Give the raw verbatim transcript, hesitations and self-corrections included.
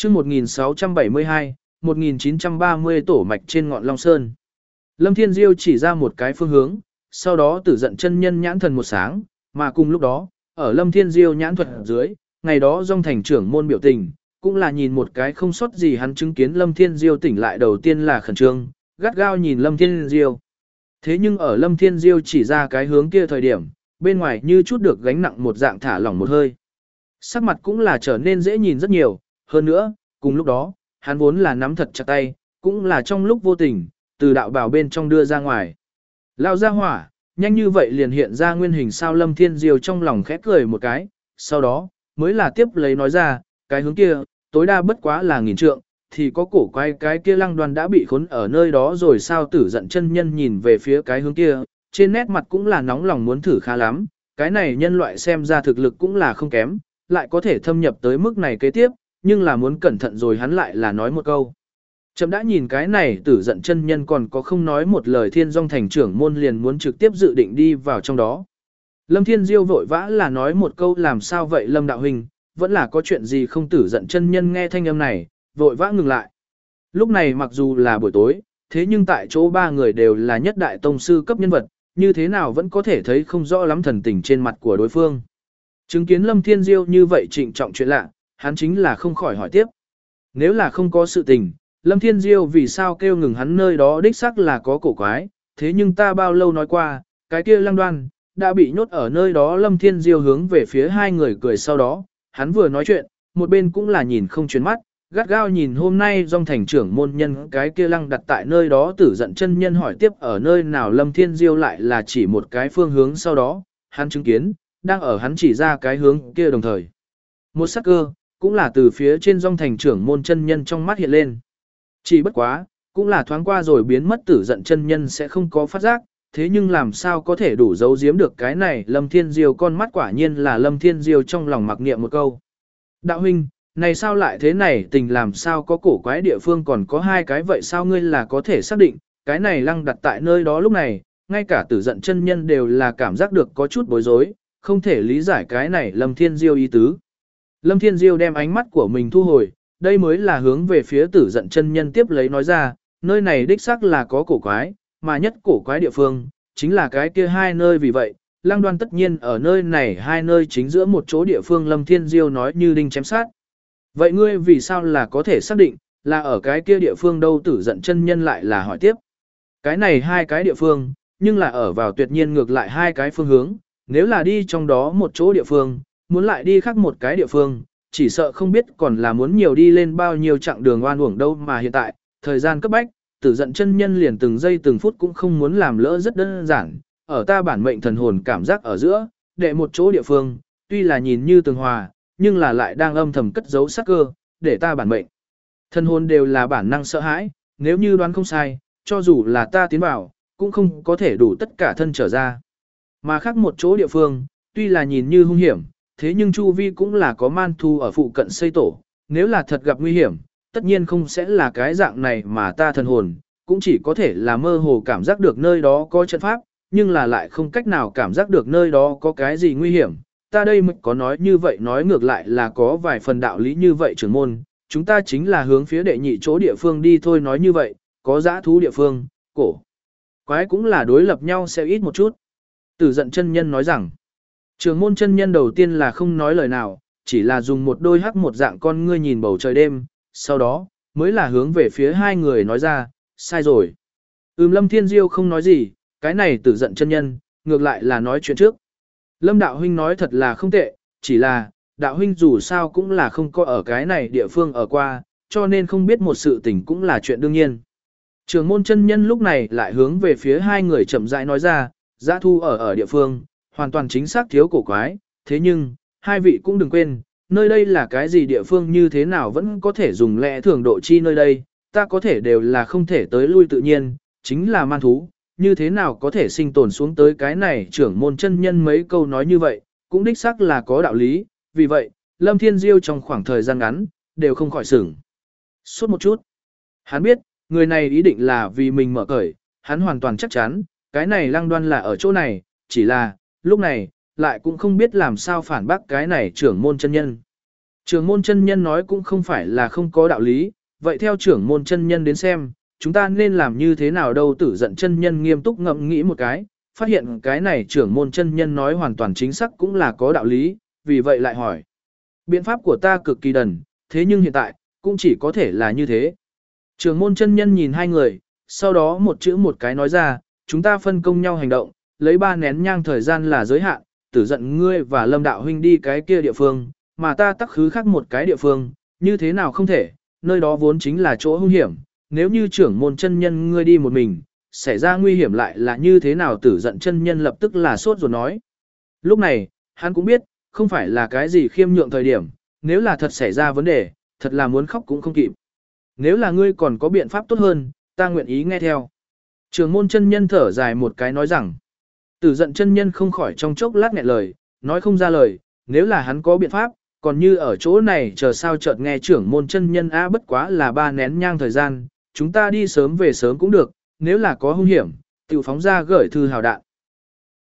chương một nghìn sáu trăm bảy mươi hai, một nghìn chín trăm ba mươi tổ mạch trên ngọn Long Sơn. Lâm Thiên Diêu chỉ ra một cái phương hướng, sau đó Tử Dận chân nhân nhãn thần một sáng, mà cùng lúc đó, ở Lâm Thiên Diêu nhãn thuật dưới, ngày đó Dung Thành trưởng môn biểu tình, cũng là nhìn một cái không sót gì hắn chứng kiến Lâm Thiên Diêu tỉnh lại đầu tiên là khẩn trương, gắt gao nhìn Lâm Thiên Diêu. Thế nhưng ở Lâm Thiên Diêu chỉ ra cái hướng kia thời điểm, bên ngoài như chút được gánh nặng một dạng thả lỏng một hơi. Sắc mặt cũng là trở nên dễ nhìn rất nhiều, hơn nữa, cùng lúc đó, hắn vốn là nắm thật chặt tay, cũng là trong lúc vô tình, từ đạo bảo bên trong đưa ra ngoài. Lao ra hỏa, nhanh như vậy liền hiện ra nguyên hình sao Lâm Thiên Diêu trong lòng khẽ cười một cái, sau đó, mới là tiếp lấy nói ra, cái hướng kia, tối đa bất quá là nghìn trượng, thì có cổ quái cái kia lăng đoan đã bị khốn ở nơi đó rồi sao Tử Dận chân nhân nhìn về phía cái hướng kia, trên nét mặt cũng là nóng lòng muốn thử khá lắm, cái này nhân loại xem ra thực lực cũng là không kém, lại có thể thâm nhập tới mức này kế tiếp, nhưng là muốn cẩn thận rồi hắn lại là nói một câu. Chậm đã nhìn cái này Tử Dận chân nhân còn có không nói một lời Thiên Dung thành trưởng môn liền muốn trực tiếp dự định đi vào trong đó. Lâm Thiên Diêu vội vã là nói một câu làm sao vậy Lâm đạo huynh, vẫn là có chuyện gì không Tử Dận chân nhân nghe thanh âm này, vội vã ngừng lại. Lúc này mặc dù là buổi tối, thế nhưng tại chỗ ba người đều là nhất đại tông sư cấp nhân vật, như thế nào vẫn có thể thấy không rõ lắm thần tình trên mặt của đối phương. Chứng kiến Lâm Thiên Diêu như vậy trịnh trọng chuyện lạ, hắn chính là không khỏi hỏi tiếp. Nếu là không có sự tình, Lâm Thiên Diêu vì sao kêu ngừng hắn nơi đó đích xác là có cổ quái, thế nhưng ta bao lâu nói qua, cái kia lăng đoan, đã bị nhốt ở nơi đó Lâm Thiên Diêu hướng về phía hai người cười sau đó, hắn vừa nói chuyện, một bên cũng là nhìn không chuyển mắt, gắt gao nhìn hôm nay Dung thành trưởng môn nhân cái kia lăng đặt tại nơi đó Tử Dận chân nhân hỏi tiếp ở nơi nào Lâm Thiên Diêu lại là chỉ một cái phương hướng sau đó, hắn chứng kiến, đang ở hắn chỉ ra cái hướng kia đồng thời. Một sắc cơ, cũng là từ phía trên Dung thành trưởng môn chân nhân trong mắt hiện lên. Chỉ bất quá, cũng là thoáng qua rồi biến mất Tử Dận chân nhân sẽ không có phát giác, thế nhưng làm sao có thể đủ giấu giếm được cái này Lâm Thiên Diêu con mắt quả nhiên là Lâm Thiên Diêu trong lòng mặc niệm một câu. Đạo huynh, này sao lại thế này tình làm sao có cổ quái địa phương còn có hai cái vậy sao ngươi là có thể xác định, cái này lăng đặt tại nơi đó lúc này, ngay cả Tử Dận chân nhân đều là cảm giác được có chút bối rối, không thể lý giải cái này Lâm Thiên Diêu ý tứ. Lâm Thiên Diêu đem ánh mắt của mình thu hồi, đây mới là hướng về phía Tử Dận chân nhân tiếp lấy nói ra, nơi này đích xác là có cổ quái, mà nhất cổ quái địa phương, chính là cái kia hai nơi vì vậy, lăng đoan tất nhiên ở nơi này hai nơi chính giữa một chỗ địa phương Lâm Thiên Diêu nói như đinh chém sát. Vậy ngươi vì sao là có thể xác định, là ở cái kia địa phương đâu Tử Dận chân nhân lại là hỏi tiếp. Cái này hai cái địa phương, nhưng là ở vào tuyệt nhiên ngược lại hai cái phương hướng, nếu là đi trong đó một chỗ địa phương, muốn lại đi khác một cái địa phương, chỉ sợ không biết còn là muốn nhiều đi lên bao nhiêu chặng đường oan uổng đâu mà hiện tại, thời gian cấp bách, Tử Dận chân nhân liền từng giây từng phút cũng không muốn làm lỡ rất đơn giản, ở ta bản mệnh thần hồn cảm giác ở giữa, để một chỗ địa phương, tuy là nhìn như tường hòa, nhưng là lại đang âm thầm cất giấu sát cơ, để ta bản mệnh. Thần hồn đều là bản năng sợ hãi, nếu như đoán không sai, cho dù là ta tiến vào, cũng không có thể đủ tất cả thân trở ra. Mà khác một chỗ địa phương, tuy là nhìn như hung hiểm, thế nhưng chu vi cũng là có man thu ở phụ cận xây tổ, nếu là thật gặp nguy hiểm, tất nhiên không sẽ là cái dạng này mà ta thần hồn, cũng chỉ có thể là mơ hồ cảm giác được nơi đó có trận pháp, nhưng là lại không cách nào cảm giác được nơi đó có cái gì nguy hiểm. Ta đây mới có nói như vậy nói ngược lại là có vài phần đạo lý như vậy trưởng môn, chúng ta chính là hướng phía đệ nhị chỗ địa phương đi thôi nói như vậy, có dã thú địa phương, cổ. Quái cũng là đối lập nhau sẽ ít một chút. Tử Dận chân nhân nói rằng, trưởng môn chân nhân đầu tiên là không nói lời nào, chỉ là dùng một đôi hắc một dạng con ngươi nhìn bầu trời đêm, sau đó, mới là hướng về phía hai người nói ra, sai rồi. Ừm Lâm Thiên Diêu không nói gì, cái này Tử Dận chân nhân, ngược lại là nói chuyện trước. Lâm đạo huynh nói thật là không tệ, chỉ là, đạo huynh dù sao cũng là không có ở cái này địa phương ở qua, cho nên không biết một sự tình cũng là chuyện đương nhiên. Trường môn chân nhân lúc này lại hướng về phía hai người chậm rãi nói ra, dã thu ở ở địa phương, hoàn toàn chính xác thiếu cổ quái, thế nhưng, hai vị cũng đừng quên, nơi đây là cái gì địa phương như thế nào vẫn có thể dùng lẽ thường độ chi nơi đây, ta có thể đều là không thể tới lui tự nhiên, chính là man thú, như thế nào có thể sinh tồn xuống tới cái này trưởng môn chân nhân mấy câu nói như vậy, cũng đích xác là có đạo lý, vì vậy, Lâm Thiên Diêu trong khoảng thời gian ngắn, đều không khỏi sửng. Suốt một chút, hắn biết, người này ý định là vì mình mở cởi, hắn hoàn toàn chắc chắn, cái này lăng đoan là ở chỗ này, chỉ là, lúc này, lại cũng không biết làm sao phản bác cái này trưởng môn chân nhân. Trưởng môn chân nhân nói cũng không phải là không có đạo lý, vậy theo trưởng môn chân nhân đến xem, chúng ta nên làm như thế nào đâu. Tử giận chân nhân nghiêm túc ngẫm nghĩ một cái, phát hiện cái này trưởng môn chân nhân nói hoàn toàn chính xác cũng là có đạo lý, vì vậy lại hỏi. Biện pháp của ta cực kỳ đần, thế nhưng hiện tại, cũng chỉ có thể là như thế. Trưởng môn chân nhân nhìn hai người, sau đó một chữ một cái nói ra, chúng ta phân công nhau hành động, lấy ba nén nhang thời gian là giới hạn, tử giận ngươi và Lâm đạo huynh đi cái kia địa phương, mà ta tắc khứ khác một cái địa phương, như thế nào không thể, nơi đó vốn chính là chỗ hung hiểm, nếu như trưởng môn chân nhân ngươi đi một mình, xảy ra nguy hiểm lại là như thế nào. Tử giận chân nhân lập tức là sốt ruột nói. Lúc này, hắn cũng biết, không phải là cái gì khiêm nhượng thời điểm, nếu là thật xảy ra vấn đề, thật là muốn khóc cũng không kịp. Nếu là ngươi còn có biện pháp tốt hơn, ta nguyện ý nghe theo. Trưởng môn chân nhân thở dài một cái nói rằng, tử giận chân nhân không khỏi trong chốc lát nghẹn lời, nói không ra lời, nếu là hắn có biện pháp, còn như ở chỗ này chờ sao chợt nghe trưởng môn chân nhân á bất quá là ba nén nhang thời gian, chúng ta đi sớm về sớm cũng được, nếu là có hung hiểm, tiểu phóng ra gửi thư hào đạn.